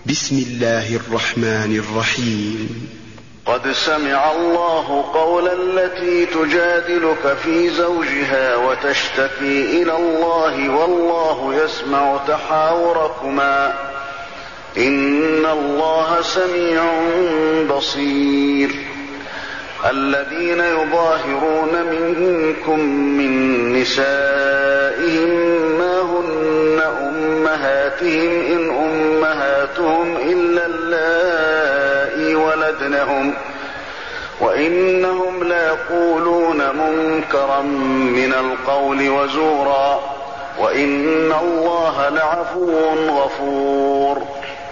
بسم الله الرحمن الرحيم. قد سمع الله قول التي تجادلك في زوجها وتشتكي إلى الله والله يسمع تحاوركما إن الله سميع بصير. الذين يظاهرون منكم من نسائهم ما هن أمهاتهم إن أمهاتهم إلا اللائي ولدنهم وإنهم ليقولون منكرا من القول وزورا وإن الله لعفو غفور.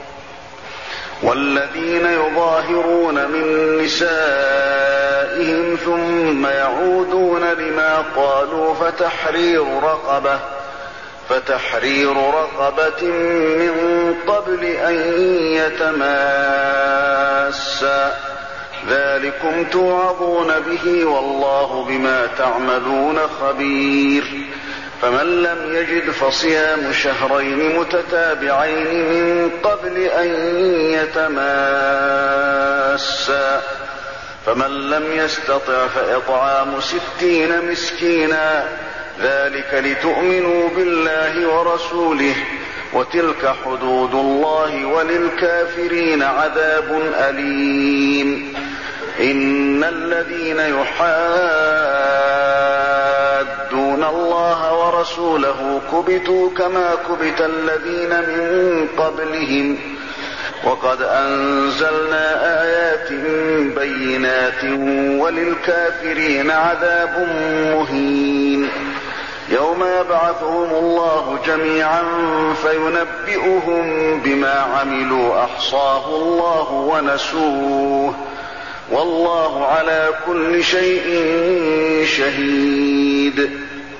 والذين يظاهرون من نسائهم ثم يعودون لما قالوا فتحرير رقبة من قبل أن يتماسا ذلكم توعظون به والله بما تعملون خبير. فمن لم يجد فصيام شهرين متتابعين من قبل أن يتماسا فمن لم يستطع فإطعام 60 مسكينا ذلك لتؤمنوا بالله ورسوله وتلك حدود الله وللكافرين عذاب أليم. إن الذين يحادون الله ورسوله كبتوا كما كبت الذين من قبلهم وقد أنزلنا آيات بينات وللكافرين عذاب مهين. يوم يبعثهم الله جميعا فينبئهم بما عملوا أحصاه الله ونسوه والله على كل شيء شهيد.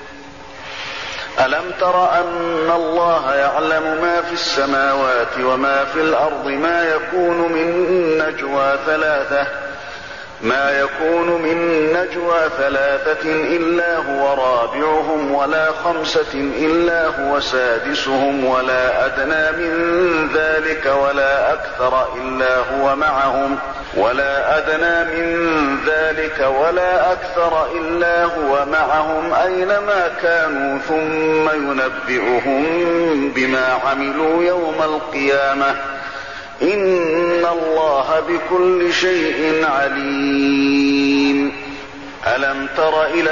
ألم تر أن الله يعلم ما في السماوات وما في الأرض ما يكون من نجوى ثلاثة إلا هو رابعهم ولا 5 إلا هو سادسهم ولا أدنى من ذلك ولا أكثر إلا هو معهم أينما كانوا ثم ينبئهم بما عملوا يوم القيامة إن الله بكل شيء عليم. ألم تر إلى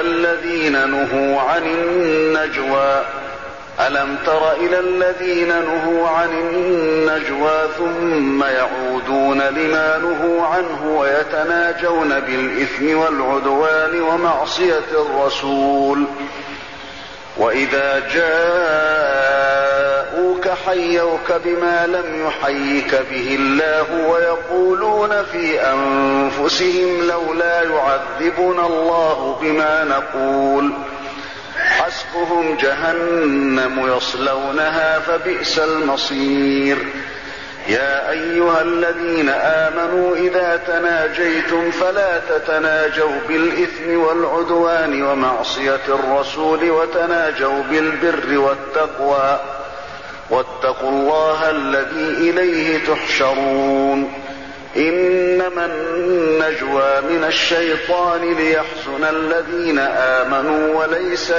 الذين نهوا عن النجوى ثم يعودون لما نهوا عنه ويتناجون بالإثم والعدوان ومعصية الرسول وإذا جاءوك حيوك بما لم يحيك به الله ويقولون في أنفسهم لولا يعذبنا الله بما نقول حسبهم جهنم يصلونها فبئس المصير. يا أيها الذين آمنوا إذا تناجيتم فلا تتناجوا بالإثم والعدوان ومعصية الرسول وتناجوا بالبر والتقوى واتقوا الله الذي إليه تحشرون. إنما النجوى من الشيطان ليحزن الذين آمنوا وليس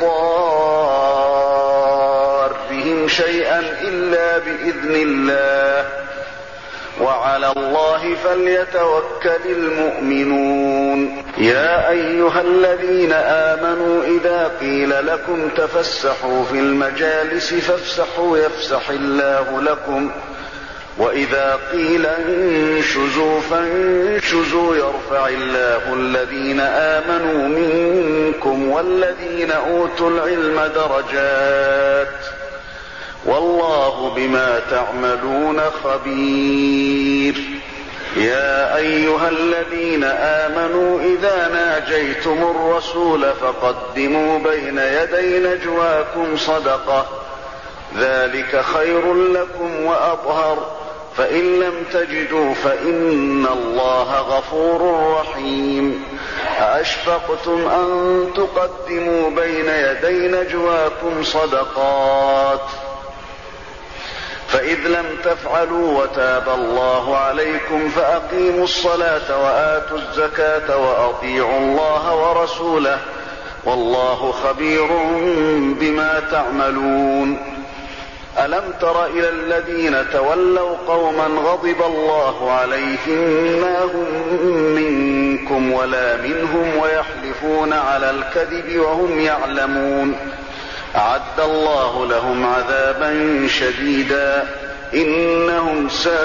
بضارهم شيئا إلا بإذن الله وعلى الله فليتوكل المؤمنون. يا أيها الذين آمنوا إذا قيل لكم تفسحوا في المجالس فافسحوا يفسح الله لكم وإذا قيل انشزوا فانشزوا يرفع الله الذين آمنوا منكم والذين أوتوا العلم درجات والله بما تعملون خبير. يا أيها الذين آمنوا إذا ناجيتم الرسول فقدموا بين يدي نجواكم صدقة ذلك خير لكم وأطهر فإن لم تجدوا فإن الله غفور رحيم. أأشفقتم أن تقدموا بين يدي نجواكم صدقات فإذ لم تفعلوا وتاب الله عليكم فأقيموا الصلاة وآتوا الزكاة وأطيعوا الله ورسوله والله خبير بما تعملون. ألم تر إلى الذين تولوا قوما غضب الله عليهم ما هم منكم ولا منهم ويحلفون على الكذب وهم يعلمون أعد الله لهم عذابا شديدا إنهم ساء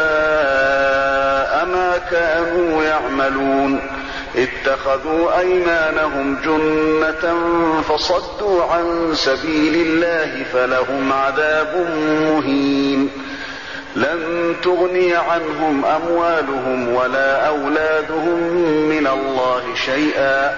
ما كانوا يعملون. اتخذوا أيمانهم جنة فصدوا عن سبيل الله فلهم عذاب مهين. لن تغني عنهم أموالهم ولا أولادهم من الله شيئا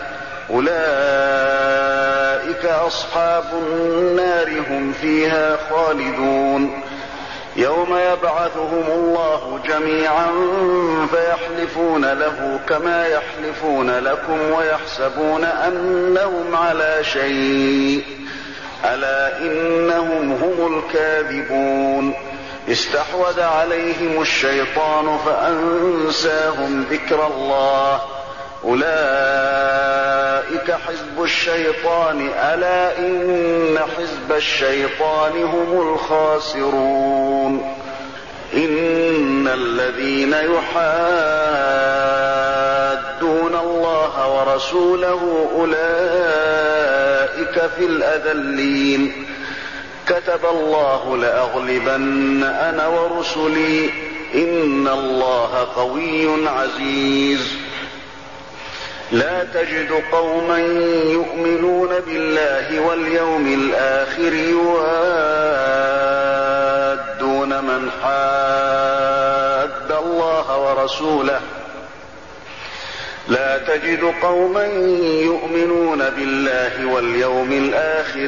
أولئك أصحاب النار هم فيها خالدون. يوم يبعثهم الله جميعا فيحلفون له كما يحلفون لكم ويحسبون أنهم على شيء ألا إنهم هم الكاذبون. استحوذ عليهم الشيطان فأنساهم ذكر الله أولئك حزب الشيطان ألا إن حزب الشيطان هم الخاسرون. إن الذين يحادون الله ورسوله أولئك في الأذلين. كتب الله لأغلبن أنا ورسلي إن الله قوي عزيز. لا تجد قوما يؤمنون بالله واليوم الآخر يوادون من حاد الله ورسوله لا تجد قوما يؤمنون بالله واليوم الآخر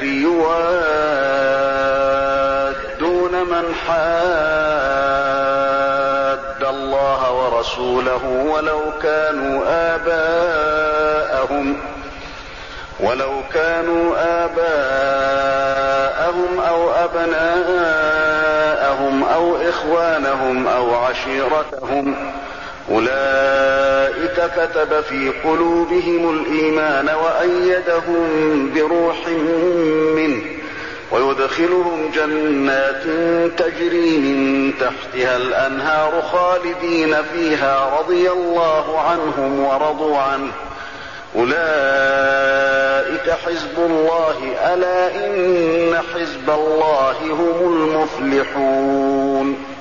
يوادون من حاد الله ورسوله ولو كانوا آباءهم أو أبناءهم أو إخوانهم أو عشيرتهم أولئك كتب في قلوبهم الإيمان وأيدهم بروح منه ويدخلهم جنات تجري من تحتها الأنهار خالدين فيها رضي الله عنهم ورضوا عنه أولئك حزب الله ألا إن حزب الله هم المفلحون.